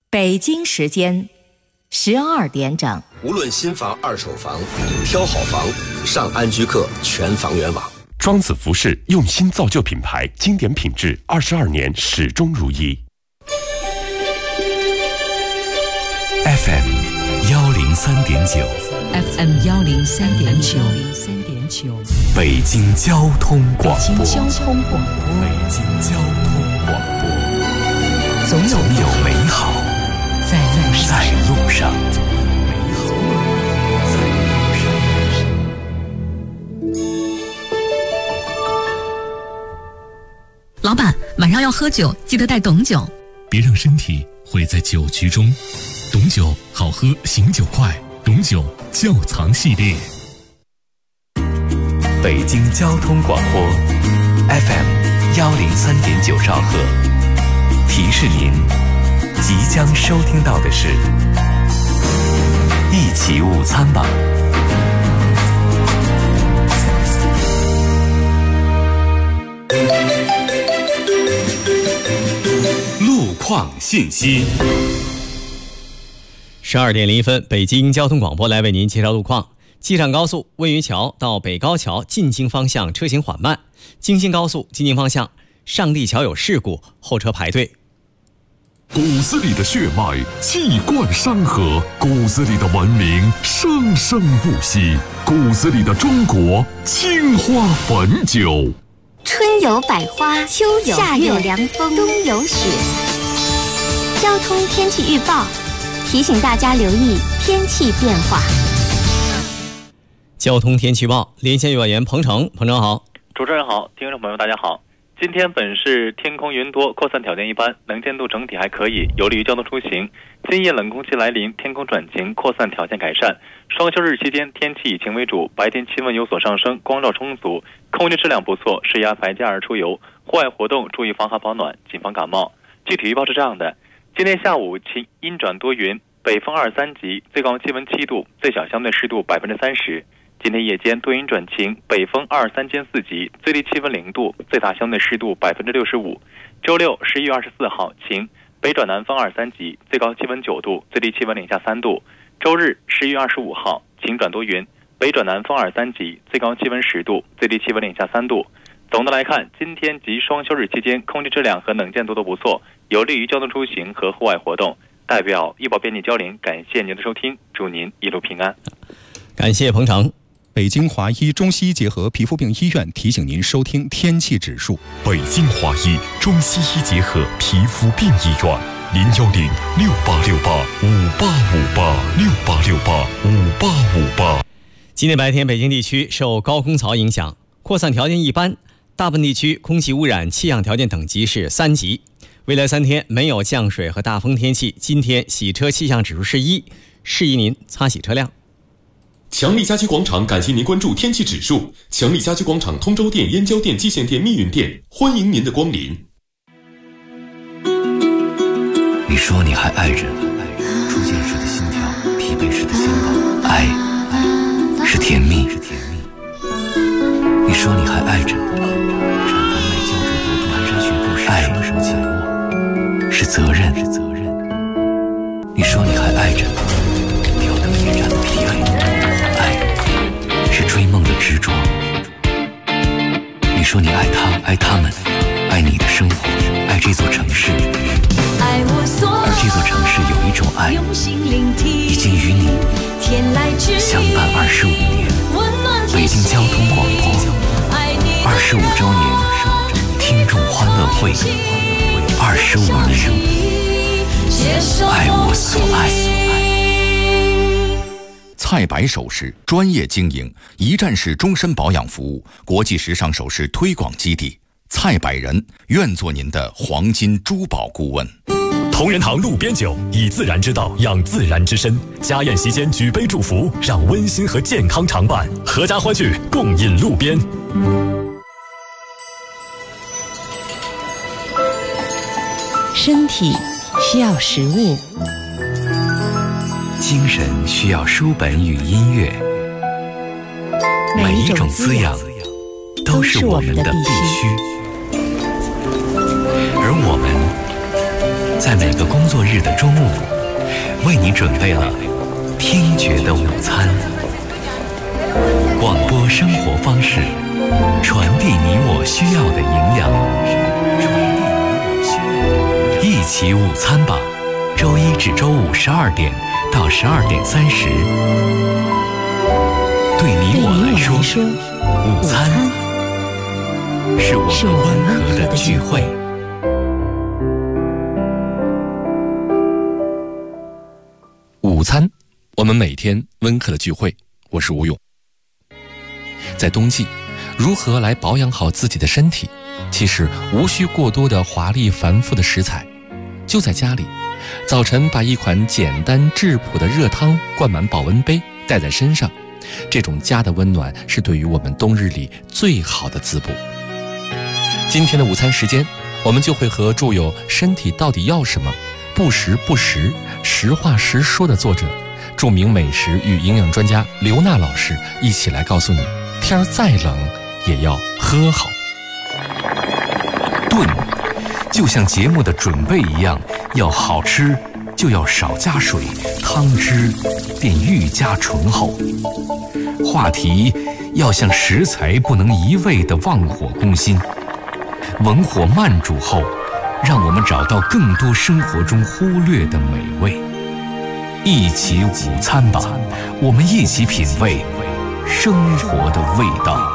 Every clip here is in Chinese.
北京时间12点整。 无论新房、二手房，挑好房，上安居客全房源网。 庄子服饰用心造就品牌，经典品质，22年始终如一。 FM 103.9 FM 103.9 北京交通广播。 北京交通广播，总有美好在路上。 老板，晚上要喝酒，记得带董酒。 别让身体毁在酒局中。董酒好喝，醒酒快。董酒窖藏系列。 北京交通广播 FM 103.9兆赫，提示您即将收听到的是一起午餐吧。 路况信息。 12点01分，北京交通广播来为您介绍路况。机场高速温榆桥到北高桥进京方向车行缓慢，京津高速进京方向上地桥有事故，后车排队。 骨子里的血脉气贯山河，骨子里的文明生生不息，骨子里的中国青花汾酒。 春有百花，秋有夏有凉风，冬有雪。交通天气预报提醒大家留意天气变化。 交通天气预报，连线委员彭程，彭程好。 主持人好，听众朋友大家好。今天本市天空云多，扩散条件一般，能见度整体还可以，有利于交通出行。今夜冷空气来临，天空转晴，扩散条件改善。双休日期间天气以晴为主，白天气温有所上升，光照充足，空气质量不错，适宜安排假日出游。户外活动注意防寒保暖，谨防感冒。具体预报是这样的：今天下午晴阴转多云，北风2、3级，最高气温7度，最小相对湿度30%。今天夜间多云转晴，北风2、3兼4级，最低气温0度，最大相对湿度65%。周六11月24号晴，北转南风2、3级，最高气温9度，最低气温零下3度。周日11月25号晴转多云，北转南风2、3级，最高气温10度，最低气温零下3度。总的来看，今天及双休日期间空气质量和能见度都不错，有利于交通出行和户外活动。代表医保编辑交林感谢您的收听，祝您一路平安。 感谢彭程。 北京华医中西医结合皮肤病医院提醒您收听天气指数。 北京华医中西医结合皮肤病医院，010-6868-5858，6868-5858。 今天白天北京地区受高空槽影响，扩散条件一般，大部分地区空气污染气象条件等级是3级。未来3天没有降水和大风天气，今天洗车气象指数是1，适宜您擦洗车辆。 强力家居广场感谢您关注天气指数。强力家居广场通州店、燕郊店、蓟县店、密云店，欢迎您的光临。 你说你还爱着，初见时的心跳，疲惫时的心动，爱是甜蜜。你说你还爱着，产房内胶质毒蹼蹒跚学步时，爱是责任。你说你还爱着，吊灯夜战的疲惫，是追梦的执着。你说你爱他，爱他们，爱你的生活，爱这座城市。而这座城市有一种爱，已经与你相伴25年。北京交通广播25周年听众欢乐会，25年，爱我所爱。 蔡白首饰专业经营，一站式终身保养服务，国际时尚首饰推广基地。蔡百人愿做您的黄金珠宝顾问。 同仁堂路边酒，以自然之道养自然之身。家宴席间举杯祝福，让温馨和健康常伴。阖家欢聚，共饮路边。 身体需要食物， 精神需要书本与音乐，每一种滋养都是我们的必须。而我们在每个工作日的中午，为你准备了听觉的午餐。广播生活方式，传递你我需要的营养。一起午餐吧，周一至周五12点到12点30。对你我来说，午餐是我们温和的聚会。 午餐，我们每天温和的聚会。我是吴勇。在冬季，如何来保养好自己的身体？其实无需过多的华丽繁复的食材，就在家里，早晨把一款简单质朴的热汤灌满保温杯，带在身上。这种家的温暖是对于我们冬日里最好的滋补。今天的午餐时间，我们就会和著有《身体到底要什么？不时不食，实话实说》的作者，著名美食与营养专家刘娜老师一起来告诉你，天儿再冷也要喝好。 炖就像节目的准备一样，要好吃就要少加水，汤汁便愈加醇厚。话题要像食材不能一味地忘火攻心，文火慢煮后，让我们找到更多生活中忽略的美味。一起午餐吧，我们一起品味生活的味道。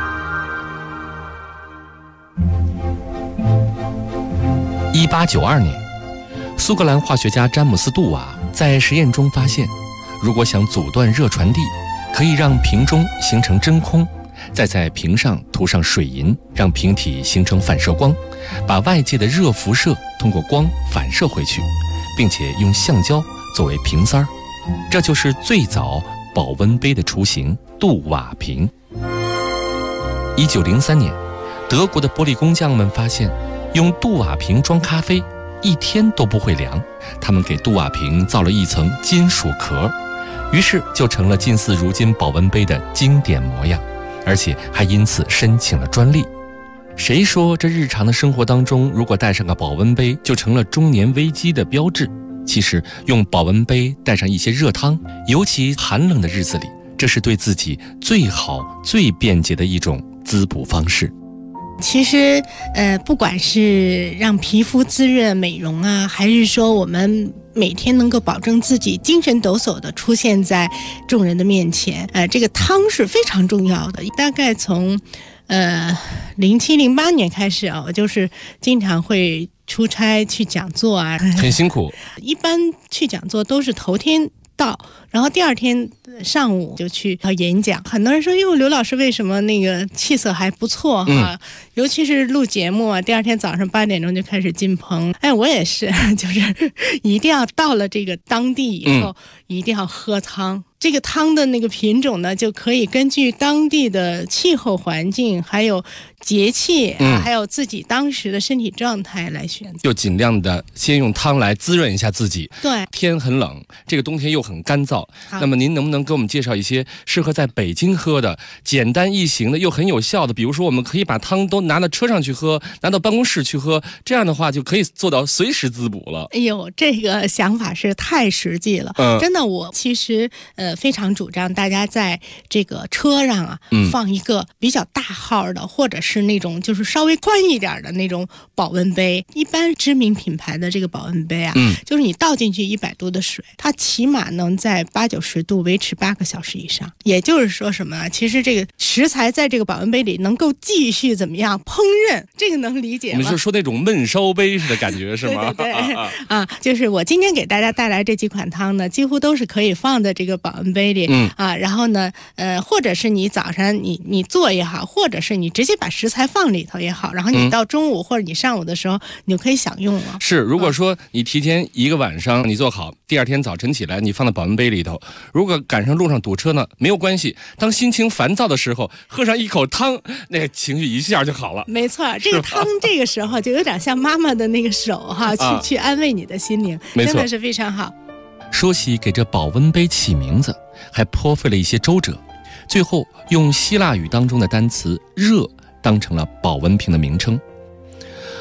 1892年，苏格兰化学家詹姆斯·杜瓦在实验中发现，如果想阻断热传递，可以让瓶中形成真空，再在瓶上涂上水银，让瓶体形成反射光，把外界的热辐射通过光反射回去，并且用橡胶作为瓶塞儿。这就是最早保温杯的雏形——杜瓦瓶。1903年，德国的玻璃工匠们发现，用杜瓦瓶装咖啡1天都不会凉。他们给杜瓦瓶造了一层金属壳，于是就成了近似如今保温杯的经典模样，而且还因此申请了专利。谁说这日常的生活当中，如果带上个保温杯就成了中年危机的标志？其实用保温杯带上一些热汤，尤其寒冷的日子里，这是对自己最好最便捷的一种滋补方式。 其实不管是让皮肤滋润美容啊，还是说我们每天能够保证自己精神抖擞的出现在众人的面前，这个汤是非常重要的。大概从07、08年开始啊，我就是经常会出差去讲座啊， 很辛苦。 一般去讲座都是头天到，然后第二天上午就去演讲。很多人说，哟，刘老师为什么那个气色还不错哈？尤其是录节目啊，第二天早上8点钟就开始进棚。哎，我也是，就是一定要到了这个当地以后，一定要喝汤。这个汤的那个品种呢，就可以根据当地的气候环境，还有节气还有自己当时的身体状态来选择。 就尽量的先用汤来滋润一下自己。 对， 天很冷，这个冬天又很干燥，那么您能不能给我们介绍一些适合在北京喝的简单易行的又很有效的？比如说我们可以把汤都拿到车上去喝，拿到办公室去喝，这样的话就可以做到随时滋补了。 哎呦，这个想法是太实际了。真的，我其实非常主张大家在这个车上啊，放一个比较大号的，或者是那种就是稍微宽一点的那种保温杯。一般知名品牌的这个保温杯啊，就是你倒进去100度的水，它起码能在80-90度维持8个小时以上。也就是说什么呢？其实这个食材在这个保温杯里能够继续怎么样烹饪，这个能理解吗？ 你是说那种焖烧杯似的感觉是吗？ 对就是我今天给大家带来这几款汤呢，几乎都是可以放在这个保温杯里。然后呢，或者是你早上你做也好，或者是你直接把食材放里头也好，然后你到中午或者你上午的时候，你就可以享用了。 是，如果说你提前1个晚上你做好，第二天早晨起来你放在保温杯里头，如果赶上路上堵车呢，没有关系。当心情烦躁的时候，喝上一口汤，那情绪一下就好了。 没错，这个汤这个时候就有点像妈妈的那个手哈，去安慰你的心灵，真的是非常好。 说起给这保温杯起名字，还颇费了一些周折，最后用希腊语当中的单词热当成了保温瓶的名称。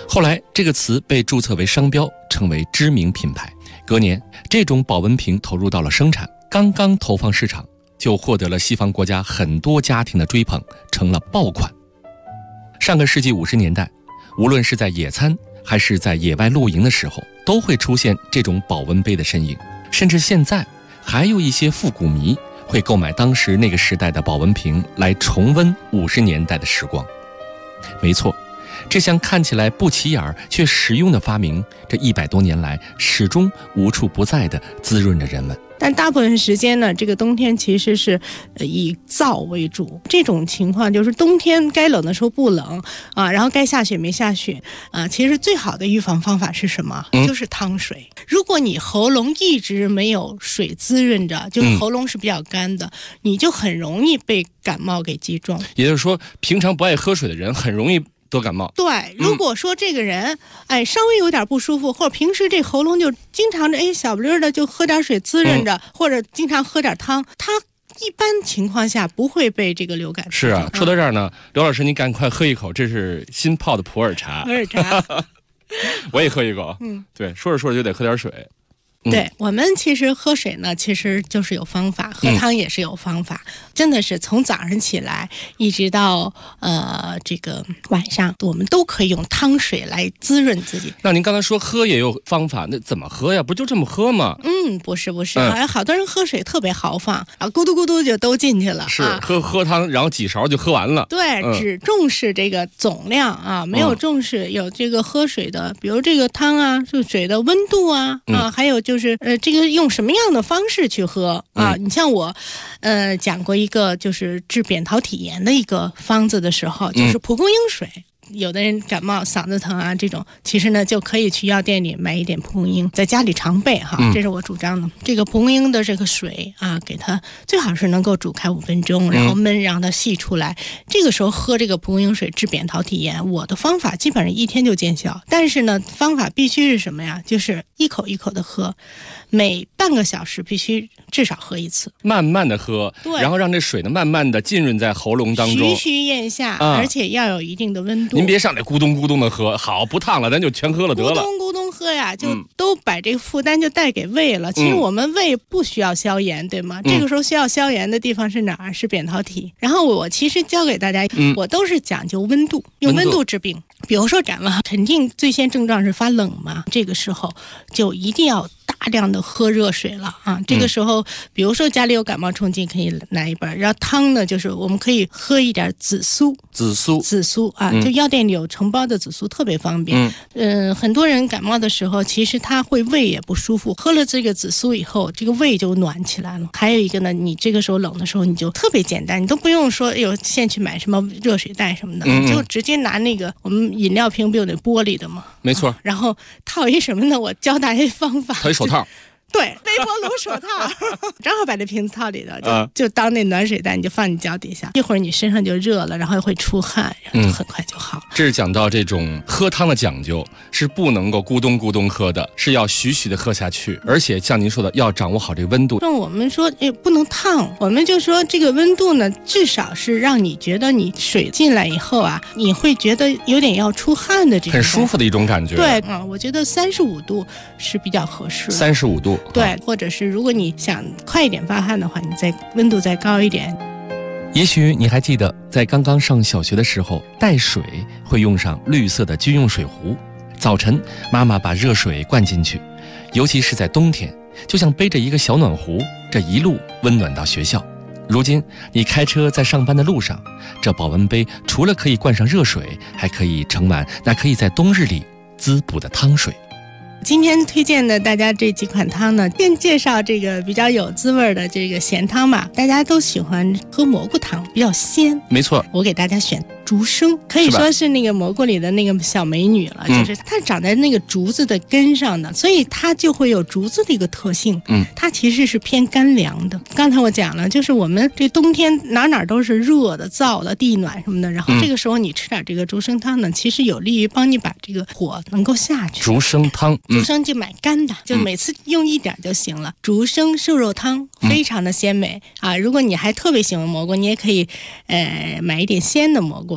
后来这个词被注册为商标，成为知名品牌。隔年，这种保温瓶投入到了生产，刚刚投放市场，就获得了西方国家很多家庭的追捧，成了爆款。上个世纪50年代，无论是在野餐还是在野外露营的时候，都会出现这种保温杯的身影。甚至现在，还有一些复古迷会购买当时那个时代的保温瓶来重温50年代的时光。没错，这项看起来不起眼却实用的发明，这100多年来始终无处不在地滋润着人们。 但大部分时间呢，这个冬天其实是以燥为主。这种情况就是冬天该冷的时候不冷啊，然后该下雪没下雪啊。其实最好的预防方法是什么？就是汤水。如果你喉咙一直没有水滋润着，就是喉咙是比较干的，你就很容易被感冒给击中。 也就是说，平常不爱喝水的人很容易得感冒。 对，如果说这个人稍微有点不舒服，或者平时这喉咙就经常小不溜的就喝点水滋润着，或者经常喝点汤，他一般情况下不会被这个流感。 是啊，说到这儿呢，刘老师你赶快喝一口，这是新泡的普洱茶。 普洱茶我也喝一口。对，说着说着就得喝点水。 对，我们其实喝水呢，其实就是有方法，喝汤也是有方法。真的是从早上起来一直到这个晚上，我们都可以用汤水来滋润自己。 那您刚才说喝也有方法，那怎么喝呀？不就这么喝吗？ 不是，好多人喝水特别豪放啊，咕嘟咕嘟就都进去了。 是喝汤，然后几勺就喝完了。 对，只重视这个总量啊，没有重视有这个喝水的，比如这个汤啊，就水的温度啊，还有就是这个用什么样的方式去喝啊？你像我讲过一个就是治扁桃体炎的一个方子的时候，就是蒲公英水。有的人感冒嗓子疼啊，这种其实呢就可以去药店里买一点蒲公英，在家里常备哈，这是我主张的。这个蒲公英的这个水啊，给它最好是能够煮开5分钟，然后焖让它析出来。这个时候喝这个蒲公英水治扁桃体炎，我的方法基本上1天就见效。但是呢，方法必须是什么呀？就是一口一口的喝，每半个小时必须至少喝1次， 慢慢的喝，然后让这水呢慢慢的浸润在喉咙当中， 徐徐咽下，而且要有一定的温度。 您别上来咕咚咕咚的喝，好不烫了，咱就全喝了得了。 咕咚咕咚喝呀，就都把这个负担就带给胃了。其实我们胃不需要消炎，对吗？这个时候需要消炎的地方是哪儿？是扁桃体。然后我其实教给大家，我都是讲究温度，用温度治病。比如说感冒，肯定最先症状是发冷嘛，这个时候就一定要大量的喝热水了啊！这个时候，比如说家里有感冒冲剂，可以拿一本。然后汤呢，就是我们可以喝一点紫苏啊，就药店里有成包的紫苏，特别方便。很多人感冒的时候，其实他会胃也不舒服，喝了这个紫苏以后，这个胃就暖起来了。还有一个呢，你这个时候冷的时候，你就特别简单，你都不用说现去买什么热水袋什么的，你就直接拿那个我们饮料瓶不有那玻璃的吗？ 没错。 然后套一什么呢？我教大家方法。 套一手套。 对，微波炉手套，正好把这瓶子套里头，就当那暖水袋，你就放你脚底下，一会儿你身上就热了，然后会出汗，然后就很快就好了。 这是讲到这种喝汤的讲究，是不能够咕咚咕咚喝的，是要徐徐的喝下去，而且像您说的，要掌握好这个温度。 那我们说不能烫，我们就说这个温度呢，至少是让你觉得你水进来以后啊，你会觉得有点要出汗的这种很舒服的一种感觉。 对，我觉得35度是比较合适的。 35度。 对，或者是如果你想快一点发汗的话，你再温度再高一点。 也许你还记得，在刚刚上小学的时候，带水会用上绿色的军用水壶。早晨，妈妈把热水灌进去，尤其是在冬天，就像背着一个小暖壶，这一路温暖到学校。如今，你开车在上班的路上，这保温杯除了可以灌上热水，还可以盛满那可以在冬日里滋补的汤水。 今天推荐的大家这几款汤呢，先介绍这个比较有滋味的这个咸汤吧。大家都喜欢喝蘑菇汤，比较鲜。 没错， 我给大家选竹笙，可以说是那个蘑菇里的那个小美女了，就是它长在那个竹子的根上的，所以它就会有竹子的一个特性。它其实是偏干凉的。刚才我讲了，就是我们这冬天哪都是热的、燥的、地暖什么的，然后这个时候你吃点这个竹笙汤呢，其实有利于帮你把这个火能够下去。 竹笙汤。 竹笙就买干的，就每次用一点就行了。竹笙瘦肉汤非常的鲜美啊！如果你还特别喜欢蘑菇，你也可以买一点鲜的蘑菇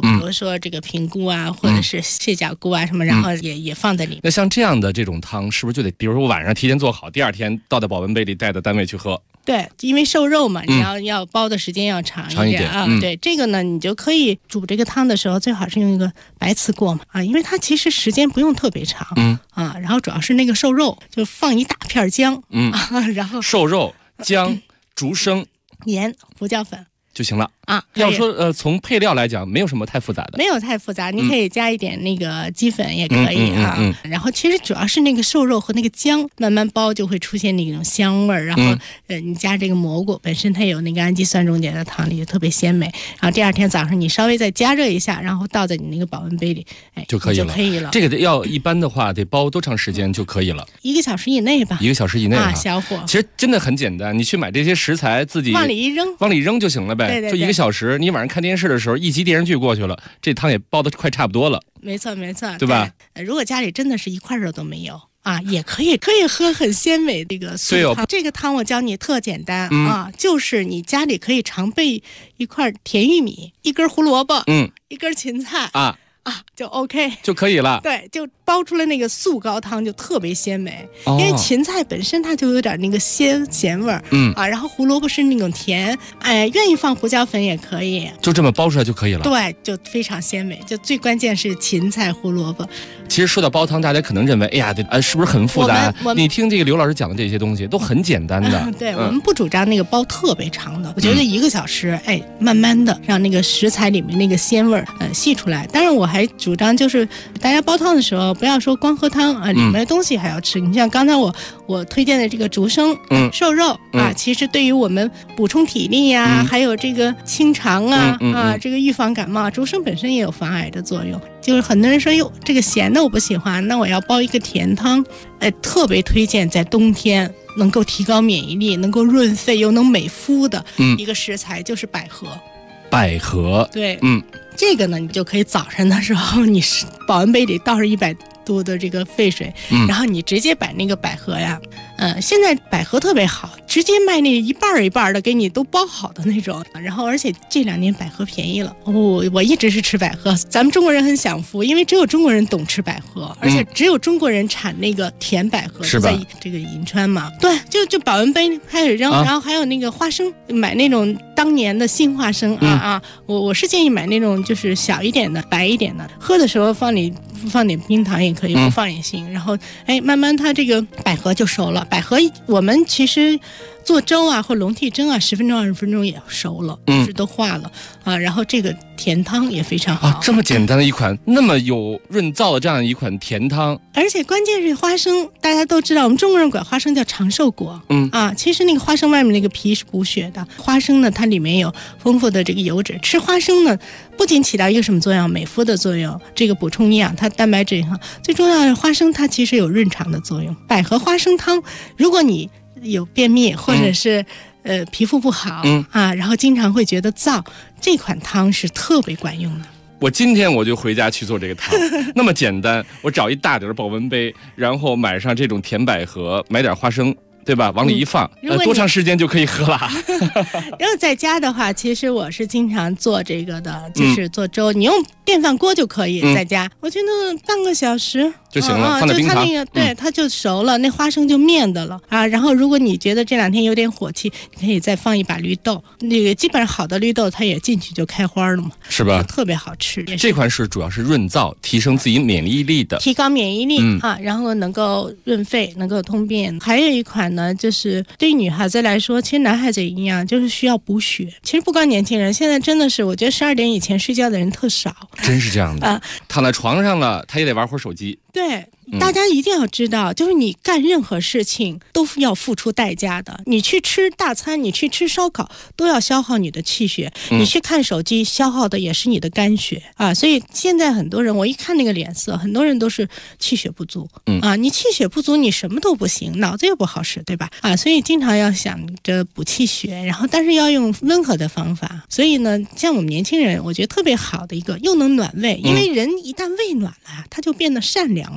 比如说这个平菇啊，或者是蟹脚菇啊什么，然后也放在里面。 那像这样的这种汤，是不是就得，比如说我晚上提前做好，第二天倒在保温杯里带到单位去喝？ 对，因为瘦肉嘛，你要煲的时间要长一点啊。对，这个呢，你就可以煮这个汤的时候，最好是用一个白瓷锅嘛啊，因为它其实时间不用特别长。然后主要是那个瘦肉，就放一大片姜，然后瘦肉、姜、竹笙、 盐、胡椒粉就行了啊。 要说从配料来讲，没有什么太复杂的， 没有太复杂，你可以加一点那个鸡粉也可以啊。然后其实主要是那个瘦肉和那个姜慢慢煲就会出现那种香味儿，然后你加这个蘑菇本身它有那个氨基酸中间的汤里就特别鲜美。然后第二天早上你稍微再加热一下，然后倒在你那个保温杯里， 就可以了。这个要一般的话得煲多长时间就可以了？1个小时以内吧。1个小时以内啊， 小火。 其实真的很简单，你去买这些食材自己往里一扔就行了呗。 对， 就1个小时，你晚上看电视的时候一集电视剧过去了，这汤也煲得快差不多了。 没错， 对吧？ 如果家里真的是一块肉都没有啊，也可以喝很鲜美这个素汤。这个汤我教你特简单啊，就是你家里可以常备一块甜玉米，1根胡萝卜，1根芹菜就 OK 就可以了。 对，就煲出来那个素高汤就特别鲜美，因为芹菜本身它就有点那个咸味儿，然后胡萝卜是那种甜，愿意放胡椒粉也可以， 就这么煲出来就可以了。 对，就非常鲜美。就最关键是芹菜、胡萝卜。 其实说到煲汤，大家可能认为，哎呀，是不是很复杂？你听这个刘老师讲的这些东西都很简单的。 对，我们不主张那个煲特别长的，我觉得1个小时，慢慢的让那个食材里面那个鲜味儿析出来。当然我还主张就是大家煲汤的时候不要说光喝汤啊，里面的东西还要吃。你像刚才我推荐的这个竹笙、瘦肉其实对于我们补充体力呀，还有这个清肠这个预防感冒，竹笙本身也有防癌的作用。就是很多人说哟，这个咸的我不喜欢，那我要煲一个甜汤，特别推荐在冬天能够提高免疫力、能够润肺又能美肤的一个食材，就是百合。 百合， 对，这个呢，你就可以早上的时候，你是保温杯里倒上100度的这个沸水，然后你直接把那个百合呀，现在百合特别好，直接卖那一半一半的给你都包好的那种。然后而且这2年百合便宜了，我一直是吃百合。咱们中国人很享福，因为只有中国人懂吃百合，而且只有中国人产那个甜百合， 是吧？ 在这个银川嘛，对，就保温杯开始扔，然后还有那个花生，买那种当年的新花生我是建议买那种就是小一点的、白一点的，喝的时候放点冰糖也可以，不放也行。然后慢慢它这个百合就熟了。百合我们其实做粥啊或笼屉蒸啊，10分钟20分钟也熟了，就是都化了然后这个甜汤也非常好这么简单的一款那么有润燥的这样一款甜汤， 而且关键是花生，大家都知道我们中国人管花生叫长寿果，其实那个花生外面那个皮是补血的，花生呢它里面有丰富的这个油脂，吃花生呢不仅起到一个什么作用，美肤的作用，这个补充营养，它蛋白质也好，最重要的是花生它其实有润肠的作用。百合花生汤，如果你有便秘或者是皮肤不好然后经常会觉得燥，这款汤是特别管用的。 我今天我就回家去做这个汤，那么简单，我找一大点保温杯，然后买上这种甜百合，买点花生，对吧？往里一放，多长时间就可以喝了？ 然后在家的话，其实我是经常做这个的，就是做粥，你用电饭锅就可以在家，我觉得半个小时就行了，放在冰糖， 对，它就熟了，那花生就面的了然后如果你觉得这2天有点火气，你可以再放一把绿豆，那个基本上好的绿豆它也进去就开花了嘛， 是吧？ 特别好吃。 这款是主要是润燥，提升自己免疫力的， 提高免疫力然后能够润肺，能够通便。还有一款呢，就是对于女孩子来说，其实男孩子也一样，就是需要补血。其实不光年轻人，现在真的是我觉得12点以前睡觉的人特少， 真是这样的躺在床上了，他也得玩会儿手机。 对，大家一定要知道，就是你干任何事情都要付出代价的。你去吃大餐，你去吃烧烤，都要消耗你的气血；你去看手机，消耗的也是你的肝血所以现在很多人，我一看那个脸色，很多人都是气血不足你气血不足，你什么都不行，脑子也不好使，对吧？所以经常要想着补气血，然后但是要用温和的方法。所以呢，像我们年轻人，我觉得特别好的一个，又能暖胃，因为人一旦胃暖了，他就变得善良了。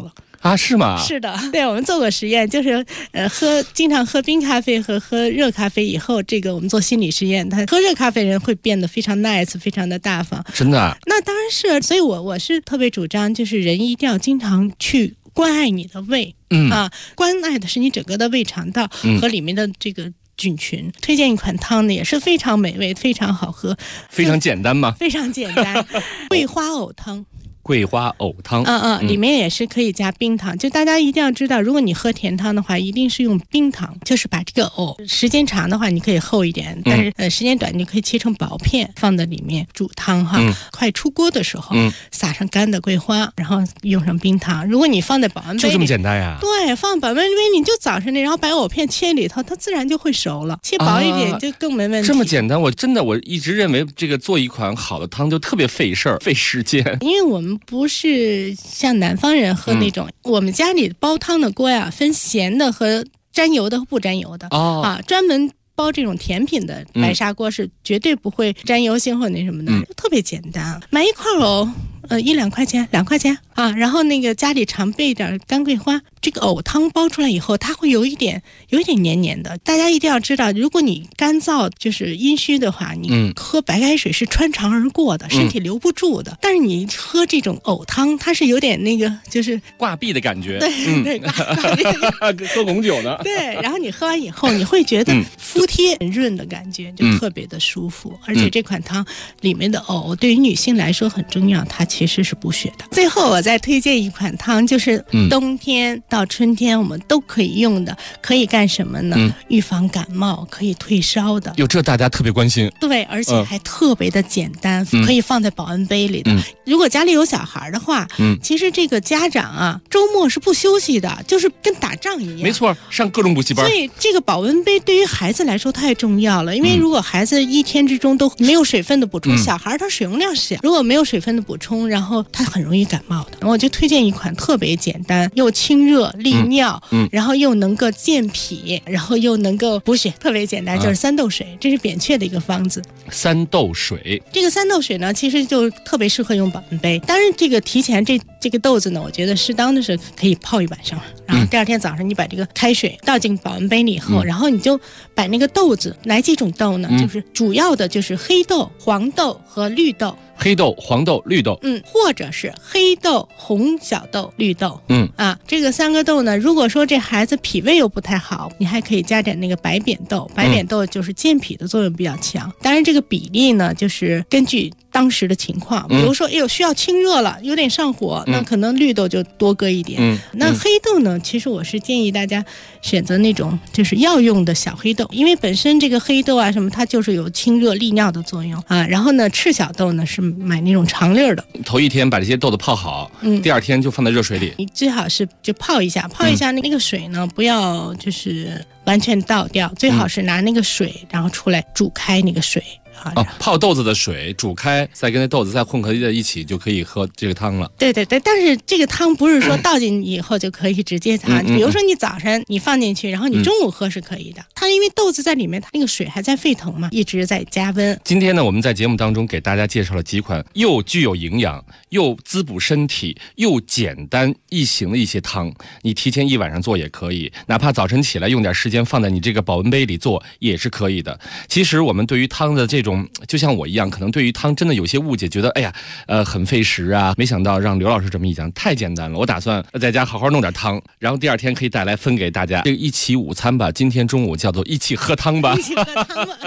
啊，是吗？ 是的，对，我们做过实验，就是经常喝冰咖啡和喝热咖啡以后，这个我们做心理实验，他喝热咖啡人会变得非常 nice， 非常的大方。 真的啊？ 那当然是，所以我是特别主张，就是人一定要经常去关爱你的胃，关爱的是你整个的胃肠道和里面的这个菌群。推荐一款汤呢，也是非常美味，非常好喝， 非常简单吗？ 非常简单，桂花藕汤。 桂花藕汤， 里面也是可以加冰糖。就大家一定要知道，如果你喝甜汤的话，一定是用冰糖，就是把这个藕时间长的话，你可以厚一点，但是时间短，你可以切成薄片放在里面煮汤哈。快出锅的时候，撒上干的桂花，然后用上冰糖。如果你放在保温杯里， 就这么简单呀？ 对，放保温杯你就早上那，然后把藕片切里头，它自然就会熟了。切薄一点就更没问题。 这么简单，我一直认为这个做一款好的汤就特别费事儿、费时间， 因为我们不是像南方人喝那种，我们家里煲汤的锅呀，分咸的和沾油的和不沾油的专门煲这种甜品的白砂锅是绝对不会沾油性或那什么的，特别简单。买一块藕，1-2块钱，2块钱啊，然后那个家里常备一点干桂花。这个藕汤煲出来以后，它会有一点黏黏的。大家一定要知道，如果你干燥就是阴虚的话，你喝白开水是穿肠而过的，身体留不住的。但是你喝这种藕汤，它是有点那个就是挂壁的感觉。 对，挂壁喝红酒呢。 对，然后你喝完以后，你会觉得肤贴润的感觉，就特别的舒服。而且这款汤里面的藕对于女性来说很重要，它其实是补血的。最后我再推荐一款汤，就是冬天到春天我们都可以用的，可以干什么呢？预防感冒，可以退烧的。 这大家特别关心。 对，而且还特别的简单，可以放在保温杯里的。如果家里有小孩的话，其实这个家长啊，周末是不休息的，就是跟打仗一样。 没错，上各种补习班。 所以这个保温杯对于孩子来说太重要了，因为如果孩子一天之中都没有水分的补充，小孩他水容量小，如果没有水分的补充，然后他很容易感冒的。我就推荐一款特别简单，又清热利尿，然后又能够健脾，然后又能够补血，特别简单，就是三豆水，这是扁鹊的一个方子。 三豆水， 这个三豆水呢，其实就特别适合用保温杯。当然，这个提前这个豆子呢，我觉得适当的是可以泡一晚上，然后第二天早上你把这个开水倒进保温杯里以后，然后你就把那个豆子，哪几种豆呢？就是主要的就是黑豆、黄豆和绿豆。 黑豆、黄豆、绿豆， 或者是黑豆、红小豆、绿豆，这个3个豆呢，如果说这孩子脾胃又不太好，你还可以加点那个白扁豆，白扁豆就是健脾的作用比较强。当然这个比例呢，就是根据当时的情况，比如说需要清热了，有点上火，那可能绿豆就多搁一点。那黑豆呢，其实我是建议大家选择那种就是药用的小黑豆，因为本身这个黑豆啊什么，它就是有清热利尿的作用啊。然后呢，赤小豆呢是买那种长粒儿的。 头一天把这些豆子泡好，第二天就放在热水里。 你最好是就泡一下，那个水呢，不要就是完全倒掉，最好是拿那个水，然后出来煮开那个水。 泡豆子的水煮开，再跟那豆子再混合在一起，就可以喝这个汤了。 对，但是这个汤不是说倒进以后就可以直接喝，比如说你早上你放进去，然后你中午喝是可以的。它因为豆子在里面，它那个水还在沸腾嘛，一直在加温。 今天呢，我们在节目当中给大家介绍了几款又具有营养、又滋补身体、又简单易行的一些汤。你提前一晚上做也可以，哪怕早晨起来用点时间放在你这个保温杯里做也是可以的。其实我们对于汤的这种，就像我一样，可能对于汤真的有些误解，觉得很费时啊。没想到让刘老师这么一讲，太简单了。我打算在家好好弄点汤，然后第二天可以带来分给大家。这个一起午餐吧，今天中午叫做一起喝汤吧。一起喝汤吧。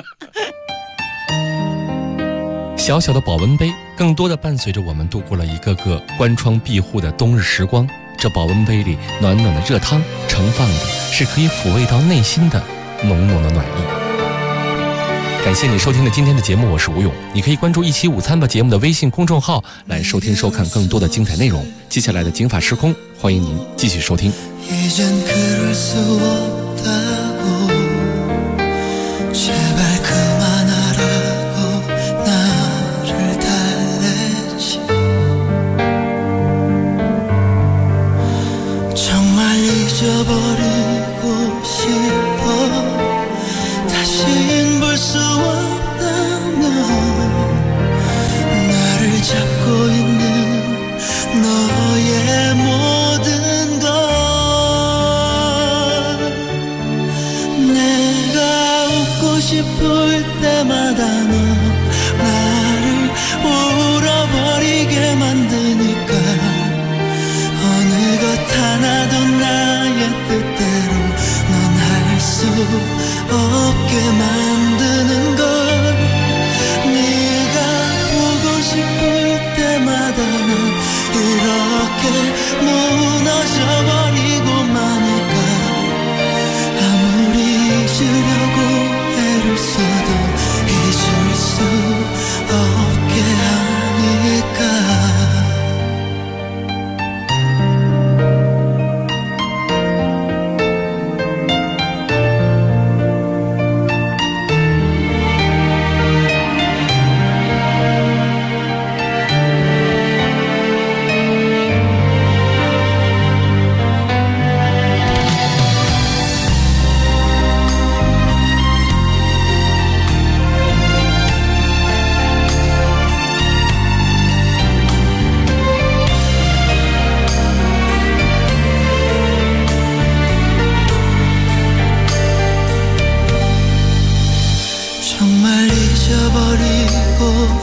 小小的保温杯，更多的伴随着我们度过了一个个关窗闭户的冬日时光。这保温杯里暖暖的热汤，盛放的是可以抚慰到内心的浓浓的暖意。感谢你收听了今天的节目，我是吴勇。你可以关注一起午餐吧节目的微信公众号来收听收看更多的精彩内容。接下来的警法时空，欢迎您继续收听。 잡고 있는 너의 모든 것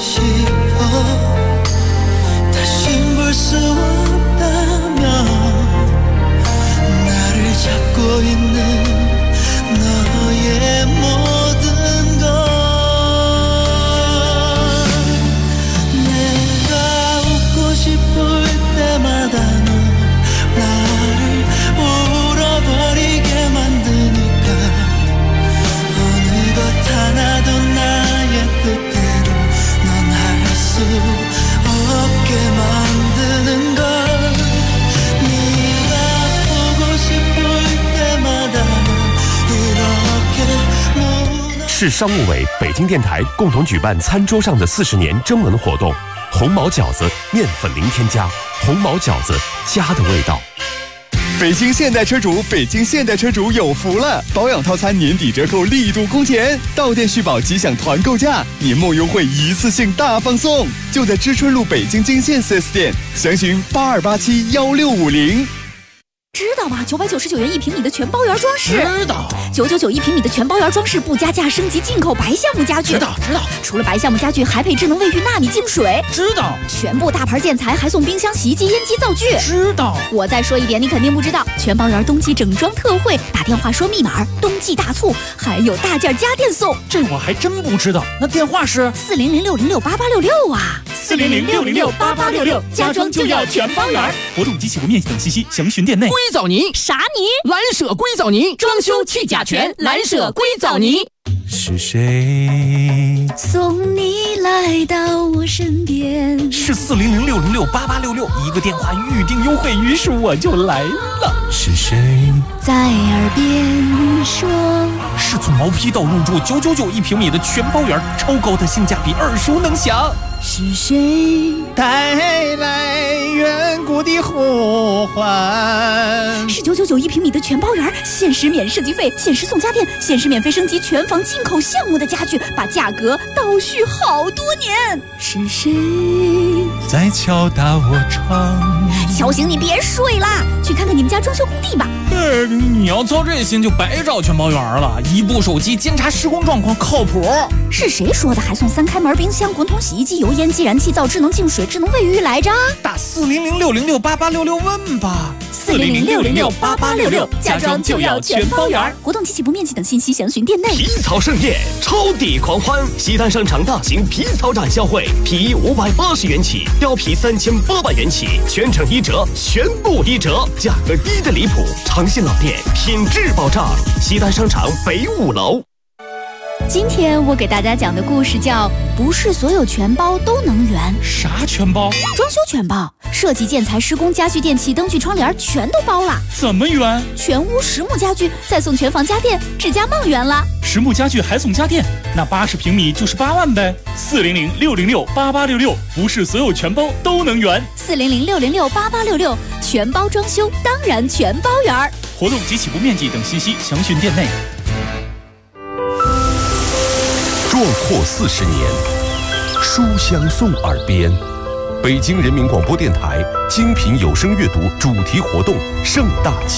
다신 볼 수 없다면 나를 잡고 있는 너의 모든 것 내가 웃고 싶을 때마다 넌 나를 울어버리게 만드니까 어느 것 하나도 나의 뜻대로 넌 할 수 없게 만드는 걸 네가 보고 싶을 때마다 市商务委、北京电台共同举办餐桌上的40年征文活动，红毛饺子面粉零添加，红毛饺子家的味道。 北京现代车主有福了！保养套餐年底折扣力度空前，到店续保即享团购价，年末优惠一次性大放送，就在知春路北京金线 4S 店，详询82871650。 知道吗？999元1平米的全包圆装饰。 知道。 9991平米的全包圆装饰不加价升级进口白橡木家具。 知道。 除了白橡木家具，还配智能卫浴纳米净水。 知道。 全部大牌建材还送冰箱、洗衣机、烟机、灶具。 知道。 我再说一点，你肯定不知道，全包圆冬季整装特惠，打电话说密码，冬季大促，还有大件家电送。 这我还真不知道。那电话是 400606886啊 ，400606886，家装就要全包圆。活动及起步面积等信息详询店内。 硅藻泥啥泥？ 蓝舍硅藻泥，装修去甲醛，蓝舍硅藻泥。 是谁送你来到我身边？ 是400606886，一个电话预定优惠，于是我就来了。是谁在耳边说？ 是从毛坯到入住9991平米的全包圆，超高的性价比，耳熟能详。 是谁带来远古的呼唤？ 是9991平米的全包圆，限时免设计费，限时送家电，限时免费升级全房进口项目的家具，把价格倒叙好多年。是谁在敲打我窗？ 小醒，你别睡啦，去看看你们家装修工地吧。 你要操这心就白找全包圆了，一部手机监察施工状况靠谱。 是谁说的还送3开门冰箱、滚筒洗衣机、油烟机、燃气灶、智能净水、智能卫浴来着？ 打400606886问吧。 400606886，家装就要全包圆。活动及起步面积等信息详询店内。 皮草盛宴，超抵狂欢！西单商场大型皮草展销会，皮衣580元起，貂皮3800元起，全程1折，全部1折，价格低的离谱。诚信老店，品质保障。西单商场北5楼。 今天我给大家讲的故事叫“不是所有全包都能圆”。 啥全包？ 装修全包，设计、建材、施工、家具、电器、灯具、窗帘全都包了。 怎么圆？ 全屋实木家具，再送全房家电，指甲梦圆了。 实木家具还送家电，那80平米就是8万呗。400606886，不是所有全包都能圆。 400606886，全包装修当然全包圆。 活动及起步面积等信息详询店内。 壮阔40年，书香送耳边。北京人民广播电台精品有声阅读主题活动盛大